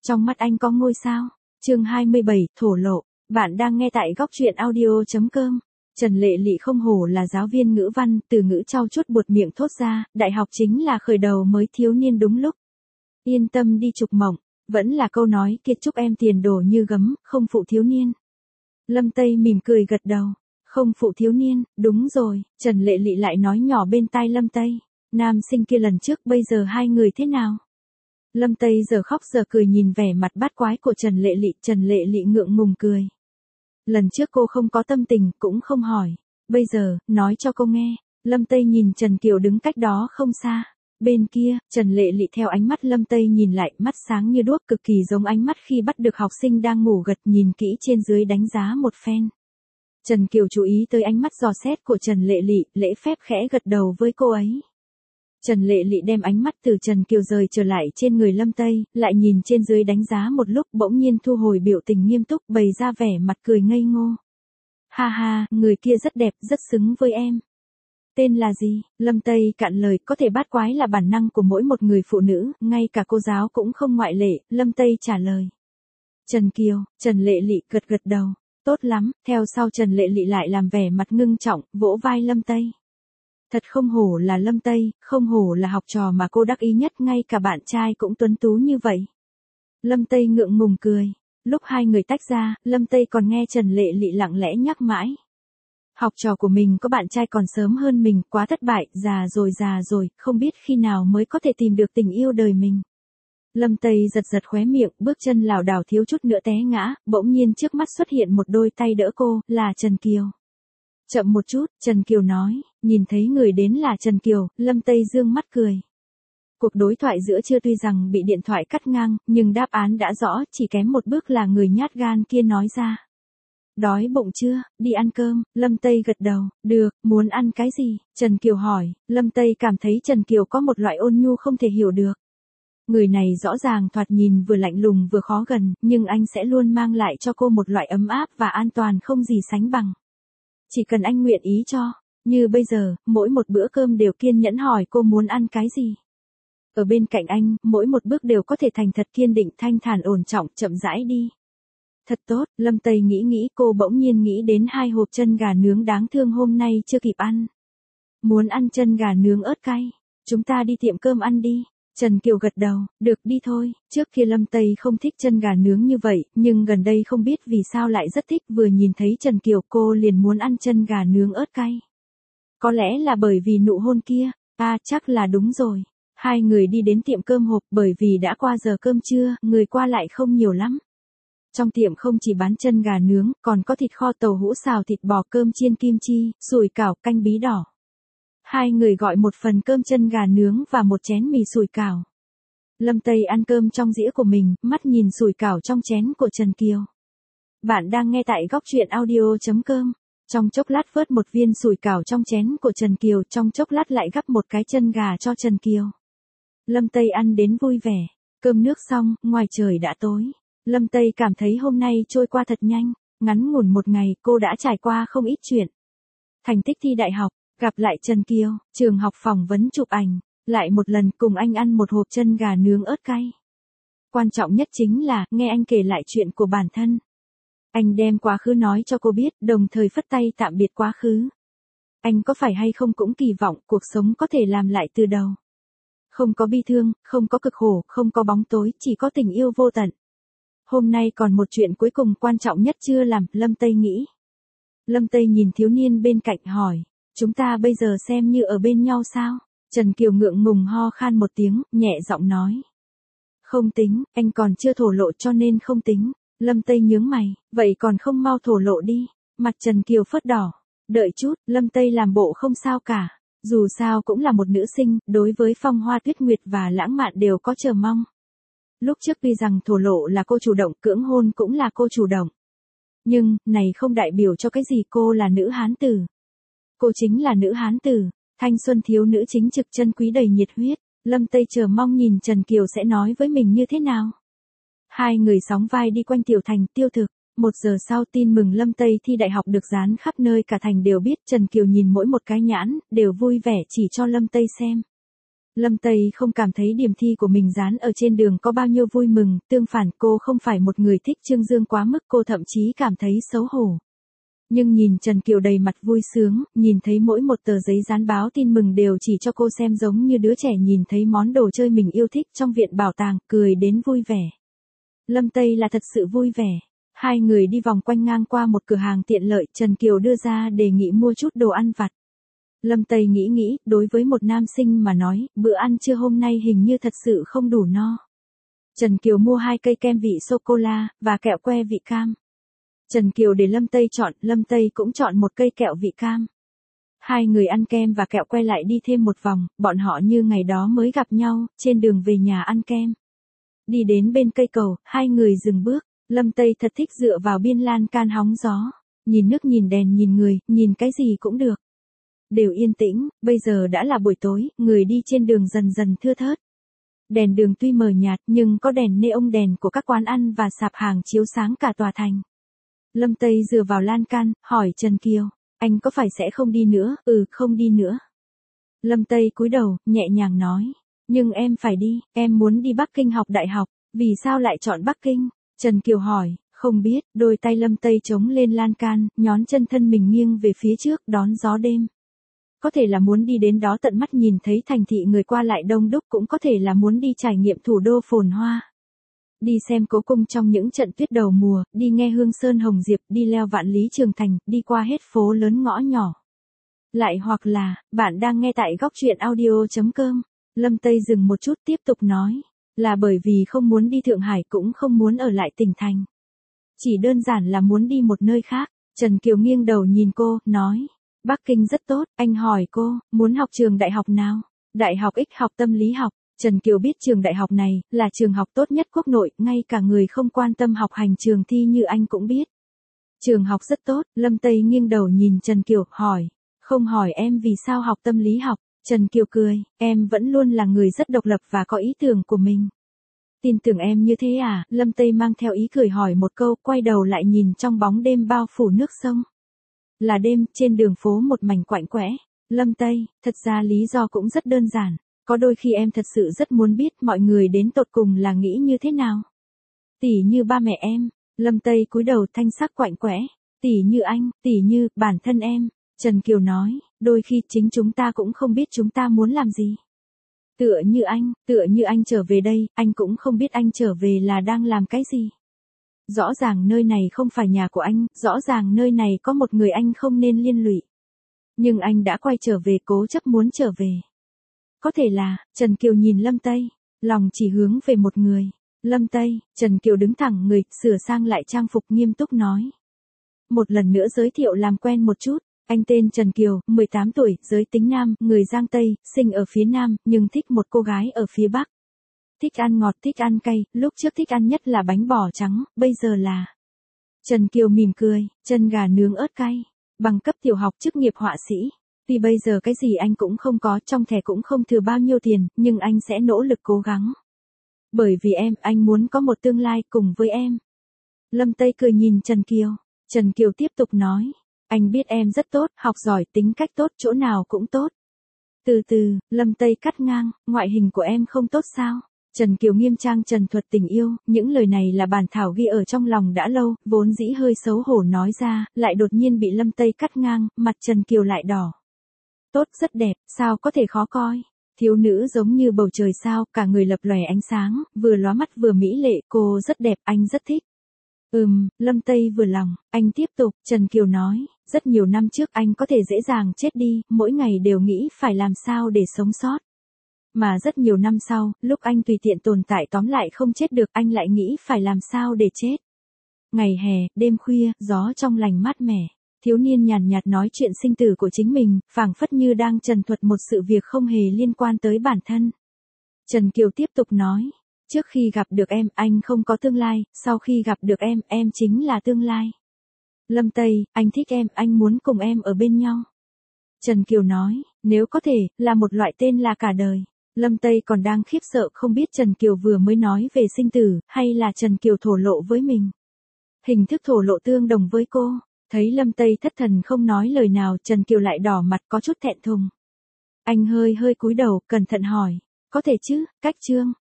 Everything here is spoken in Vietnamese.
Trong mắt anh có ngôi sao. Chương 27, thổ lộ. Bạn đang nghe tại góc truyện audio.com. Trần Lệ Lị không hổ là giáo viên ngữ văn, từ ngữ trau chuốt buột miệng thốt ra, đại học chính là khởi đầu mới thiếu niên đúng lúc. Yên tâm đi Trục Mộng, vẫn là câu nói kia, chúc em tiền đồ như gấm, không phụ thiếu niên. Lâm Tây mỉm cười gật đầu. Không phụ thiếu niên, đúng rồi, Trần Lệ Lị lại nói nhỏ bên tai Lâm Tây. Nam sinh kia lần trước bây giờ hai người thế nào? Lâm Tây giờ khóc giờ cười nhìn vẻ mặt bát quái của Trần Lệ Lị ngượng ngùng cười. Lần trước cô không có tâm tình, cũng không hỏi. Bây giờ, nói cho cô nghe. Lâm Tây nhìn Trần Kiều đứng cách đó không xa. Bên kia, Trần Lệ Lị theo ánh mắt Lâm Tây nhìn lại, mắt sáng như đuốc, cực kỳ giống ánh mắt khi bắt được học sinh đang ngủ gật, nhìn kỹ trên dưới đánh giá một phen. Trần Kiều chú ý tới ánh mắt dò xét của Trần Lệ Lị, lễ phép khẽ gật đầu với cô ấy. Trần Lệ Lị đem ánh mắt từ Trần Kiều rời trở lại trên người Lâm Tây, lại nhìn trên dưới đánh giá một lúc, bỗng nhiên thu hồi biểu tình nghiêm túc, bày ra vẻ mặt cười ngây ngô. Ha ha, người kia rất đẹp, rất xứng với em. Tên là gì? Lâm Tây cạn lời, có thể bát quái là bản năng của mỗi một người phụ nữ, ngay cả cô giáo cũng không ngoại lệ. Lâm Tây trả lời. Trần Kiều. Trần Lệ Lị gật gật đầu. Tốt lắm. Theo sau Trần Lệ Lị lại làm vẻ mặt ngưng trọng, vỗ vai Lâm Tây. Thật không hổ là Lâm Tây, không hổ là học trò mà cô đắc ý nhất, ngay cả bạn trai cũng tuấn tú như vậy. Lâm Tây ngượng ngùng cười. Lúc hai người tách ra, Lâm Tây còn nghe Trần Lệ Lị lặng lẽ nhắc mãi. Học trò của mình có bạn trai còn sớm hơn mình, quá thất bại, già rồi, không biết khi nào mới có thể tìm được tình yêu đời mình. Lâm Tây giật khóe miệng, bước chân lảo đảo thiếu chút nữa té ngã, bỗng nhiên trước mắt xuất hiện một đôi tay đỡ cô, là Trần Kiều. Chậm một chút, Trần Kiều nói, nhìn thấy người đến là Trần Kiều, Lâm Tây dương mắt cười. Cuộc đối thoại giữa trưa tuy rằng bị điện thoại cắt ngang, nhưng đáp án đã rõ, chỉ kém một bước là người nhát gan kia nói ra. Đói bụng chưa, đi ăn cơm. Lâm Tây gật đầu, được, muốn ăn cái gì? Trần Kiều hỏi. Lâm Tây cảm thấy Trần Kiều có một loại ôn nhu không thể hiểu được. Người này rõ ràng thoạt nhìn vừa lạnh lùng vừa khó gần, nhưng anh sẽ luôn mang lại cho cô một loại ấm áp và an toàn không gì sánh bằng. Chỉ cần anh nguyện ý cho, như bây giờ, mỗi một bữa cơm đều kiên nhẫn hỏi cô muốn ăn cái gì. Ở bên cạnh anh, mỗi một bước đều có thể thành thật kiên định, thanh thản ổn trọng, chậm rãi đi. Thật tốt, Lâm Tây nghĩ cô bỗng nhiên nghĩ đến 2 hộp chân gà nướng đáng thương hôm nay chưa kịp ăn. Muốn ăn chân gà nướng ớt cay, chúng ta đi tiệm cơm ăn đi. Trần Kiều gật đầu, được đi thôi. Trước kia Lâm Tây không thích chân gà nướng như vậy, nhưng gần đây không biết vì sao lại rất thích, vừa nhìn thấy Trần Kiều cô liền muốn ăn chân gà nướng ớt cay. Có lẽ là bởi vì nụ hôn kia, chắc là đúng rồi. Hai người đi đến tiệm cơm hộp, bởi vì đã qua giờ cơm trưa, người qua lại không nhiều lắm. Trong tiệm không chỉ bán chân gà nướng, còn có thịt kho tàu hũ xào thịt bò, cơm chiên kim chi, sủi cảo, canh bí đỏ. Hai người gọi một phần cơm chân gà nướng và một chén mì sủi cảo. Lâm Tây ăn cơm trong dĩa của mình, mắt nhìn sủi cảo trong chén của Trần Kiều. Bạn đang nghe tại góc truyện audio.com. Trong chốc lát vớt một viên sủi cảo trong chén của Trần Kiều, trong chốc lát lại gắp một cái chân gà cho Trần Kiều. Lâm Tây ăn đến vui vẻ. Cơm nước xong, ngoài trời đã tối. Lâm Tây cảm thấy hôm nay trôi qua thật nhanh, ngắn ngủn một ngày cô đã trải qua không ít chuyện. Thành tích thi đại học, gặp lại Trần Kiều, trường học phỏng vấn chụp ảnh, lại một lần cùng anh ăn một hộp chân gà nướng ớt cay. Quan trọng nhất chính là nghe anh kể lại chuyện của bản thân. Anh đem quá khứ nói cho cô biết, đồng thời phất tay tạm biệt quá khứ. Anh có phải hay không cũng kỳ vọng cuộc sống có thể làm lại từ đầu. Không có bi thương, không có cực khổ, không có bóng tối, chỉ có tình yêu vô tận. Hôm nay còn một chuyện cuối cùng quan trọng nhất chưa làm, Lâm Tây nghĩ. Lâm Tây nhìn thiếu niên bên cạnh hỏi, chúng ta bây giờ xem như ở bên nhau sao? Trần Kiều ngượng ngùng ho khan một tiếng, nhẹ giọng nói. Không tính, anh còn chưa thổ lộ cho nên không tính. Lâm Tây nhướng mày, vậy còn không mau thổ lộ đi. Mặt Trần Kiều phớt đỏ. Đợi chút, Lâm Tây làm bộ không sao cả. Dù sao cũng là một nữ sinh, đối với phong hoa tuyết nguyệt và lãng mạn đều có chờ mong. Lúc trước tuy rằng thổ lộ là cô chủ động, cưỡng hôn cũng là cô chủ động. Nhưng, này không đại biểu cho cái gì, cô là nữ hán tử. Cô chính là nữ hán tử, thanh xuân thiếu nữ chính trực, chân quý đầy nhiệt huyết. Lâm Tây chờ mong nhìn Trần Kiều sẽ nói với mình như thế nào. Hai người sóng vai đi quanh tiểu thành tiêu thực. 1 giờ sau tin mừng Lâm Tây thi đại học được dán khắp nơi, cả thành đều biết. Trần Kiều nhìn mỗi một cái nhãn, đều vui vẻ chỉ cho Lâm Tây xem. Lâm Tây không cảm thấy điểm thi của mình dán ở trên đường có bao nhiêu vui mừng, tương phản cô không phải một người thích Trương Dương quá mức, cô thậm chí cảm thấy xấu hổ. Nhưng nhìn Trần Kiều đầy mặt vui sướng, nhìn thấy mỗi một tờ giấy dán báo tin mừng đều chỉ cho cô xem giống như đứa trẻ nhìn thấy món đồ chơi mình yêu thích trong viện bảo tàng, cười đến vui vẻ. Lâm Tây là thật sự vui vẻ. Hai người đi vòng quanh ngang qua một cửa hàng tiện lợi, Trần Kiều đưa ra đề nghị mua chút đồ ăn vặt. Lâm Tây nghĩ, đối với một nam sinh mà nói, bữa ăn trưa hôm nay hình như thật sự không đủ no. Trần Kiều mua 2 cây kem vị sô-cô-la, và kẹo que vị cam. Trần Kiều để Lâm Tây chọn, Lâm Tây cũng chọn một cây kẹo vị cam. Hai người ăn kem và kẹo que lại đi thêm một vòng, bọn họ như ngày đó mới gặp nhau, trên đường về nhà ăn kem. Đi đến bên cây cầu, hai người dừng bước, Lâm Tây thật thích dựa vào biên lan can hóng gió. Nhìn nước nhìn đèn nhìn người, nhìn cái gì cũng được. Đều yên tĩnh, bây giờ đã là buổi tối, người đi trên đường dần dần thưa thớt. Đèn đường tuy mờ nhạt nhưng có đèn neon đèn của các quán ăn và sạp hàng chiếu sáng cả tòa thành. Lâm Tây dựa vào lan can, hỏi Trần Kiều, anh có phải sẽ không đi nữa? Không đi nữa. Lâm Tây cúi đầu, nhẹ nhàng nói, nhưng em phải đi, em muốn đi Bắc Kinh học đại học, vì sao lại chọn Bắc Kinh? Trần Kiều hỏi, không biết, đôi tay Lâm Tây chống lên lan can, nhón chân thân mình nghiêng về phía trước đón gió đêm. Có thể là muốn đi đến đó tận mắt nhìn thấy thành thị người qua lại đông đúc, cũng có thể là muốn đi trải nghiệm thủ đô phồn hoa. Đi xem cố cung trong những trận tuyết đầu mùa, đi nghe hương sơn hồng diệp, đi leo vạn lý trường thành, đi qua hết phố lớn ngõ nhỏ. Lại hoặc là, bạn đang nghe tại góc truyện audio.com. Lâm Tây dừng một chút tiếp tục nói, là bởi vì không muốn đi Thượng Hải cũng không muốn ở lại tỉnh thành. Chỉ đơn giản là muốn đi một nơi khác. Trần Kiều nghiêng đầu nhìn cô, nói, Bắc Kinh rất tốt, anh hỏi cô, muốn học trường đại học nào? Đại học X học tâm lý học. Trần Kiều biết trường đại học này, là trường học tốt nhất quốc nội, ngay cả người không quan tâm học hành trường thi như anh cũng biết. Trường học rất tốt, Lâm Tây nghiêng đầu nhìn Trần Kiều, hỏi, không hỏi em vì sao học tâm lý học. Trần Kiều cười, em vẫn luôn là người rất độc lập và có ý tưởng của mình. Tin tưởng em như thế à? Lâm Tây mang theo ý cười hỏi một câu, quay đầu lại nhìn trong bóng đêm bao phủ nước sông. Là đêm, trên đường phố một mảnh quạnh quẽ. Lâm Tây, thật ra lý do cũng rất đơn giản. Có đôi khi em thật sự rất muốn biết mọi người đến tột cùng là nghĩ như thế nào. Tỉ như ba mẹ em. Lâm Tây cúi đầu thanh sắc quạnh quẽ. Tỉ như anh, tỉ như bản thân em. Trần Kiều nói, đôi khi chính chúng ta cũng không biết chúng ta muốn làm gì. Tựa như anh trở về đây, anh cũng không biết anh trở về là đang làm cái gì. Rõ ràng nơi này không phải nhà của anh, rõ ràng nơi này có một người anh không nên liên lụy. Nhưng anh đã quay trở về, cố chấp muốn trở về. Có thể là, Trần Kiều nhìn Lâm Tây, lòng chỉ hướng về một người. Lâm Tây, Trần Kiều đứng thẳng người, sửa sang lại trang phục nghiêm túc nói. Một lần nữa giới thiệu làm quen một chút. Anh tên Trần Kiều, 18 tuổi, giới tính nam, người Giang Tây, sinh ở phía Nam, nhưng thích một cô gái ở phía Bắc. Thích ăn ngọt, thích ăn cay, lúc trước thích ăn nhất là bánh bò trắng, bây giờ là... Trần Kiều mỉm cười, chân gà nướng ớt cay, bằng cấp tiểu học, chức nghiệp họa sĩ. Tuy bây giờ cái gì anh cũng không có, trong thẻ cũng không thừa bao nhiêu tiền, nhưng anh sẽ nỗ lực cố gắng. Bởi vì em, anh muốn có một tương lai cùng với em. Lâm Tây cười nhìn Trần Kiều. Trần Kiều tiếp tục nói. Anh biết em rất tốt, học giỏi, tính cách tốt, chỗ nào cũng tốt. Từ từ, Lâm Tây cắt ngang, ngoại hình của em không tốt sao? Trần Kiều nghiêm trang trần thuật tình yêu, những lời này là bản thảo ghi ở trong lòng đã lâu, vốn dĩ hơi xấu hổ nói ra, lại đột nhiên bị Lâm Tây cắt ngang, mặt Trần Kiều lại đỏ. Tốt, rất đẹp, sao có thể khó coi? Thiếu nữ giống như bầu trời sao, cả người lập lòe ánh sáng, vừa lóa mắt vừa mỹ lệ, cô rất đẹp, anh rất thích. Lâm Tây vừa lòng, anh tiếp tục, Trần Kiều nói, rất nhiều năm trước anh có thể dễ dàng chết đi, mỗi ngày đều nghĩ phải làm sao để sống sót. Mà rất nhiều năm sau, lúc anh tùy tiện tồn tại tóm lại không chết được, anh lại nghĩ phải làm sao để chết. Ngày hè, đêm khuya, gió trong lành mát mẻ, thiếu niên nhàn nhạt nói chuyện sinh tử của chính mình, phảng phất như đang trần thuật một sự việc không hề liên quan tới bản thân. Trần Kiều tiếp tục nói. Trước khi gặp được em, anh không có tương lai, sau khi gặp được em chính là tương lai. Lâm Tây, anh thích em, anh muốn cùng em ở bên nhau. Trần Kiều nói, nếu có thể, là một loại tên là cả đời. Lâm Tây còn đang khiếp sợ không biết Trần Kiều vừa mới nói về sinh tử, hay là Trần Kiều thổ lộ với mình. Hình thức thổ lộ tương đồng với cô, thấy Lâm Tây thất thần không nói lời nào, Trần Kiều lại đỏ mặt có chút thẹn thùng. Anh hơi cúi đầu, cẩn thận hỏi, Có thể chứ, cách chương.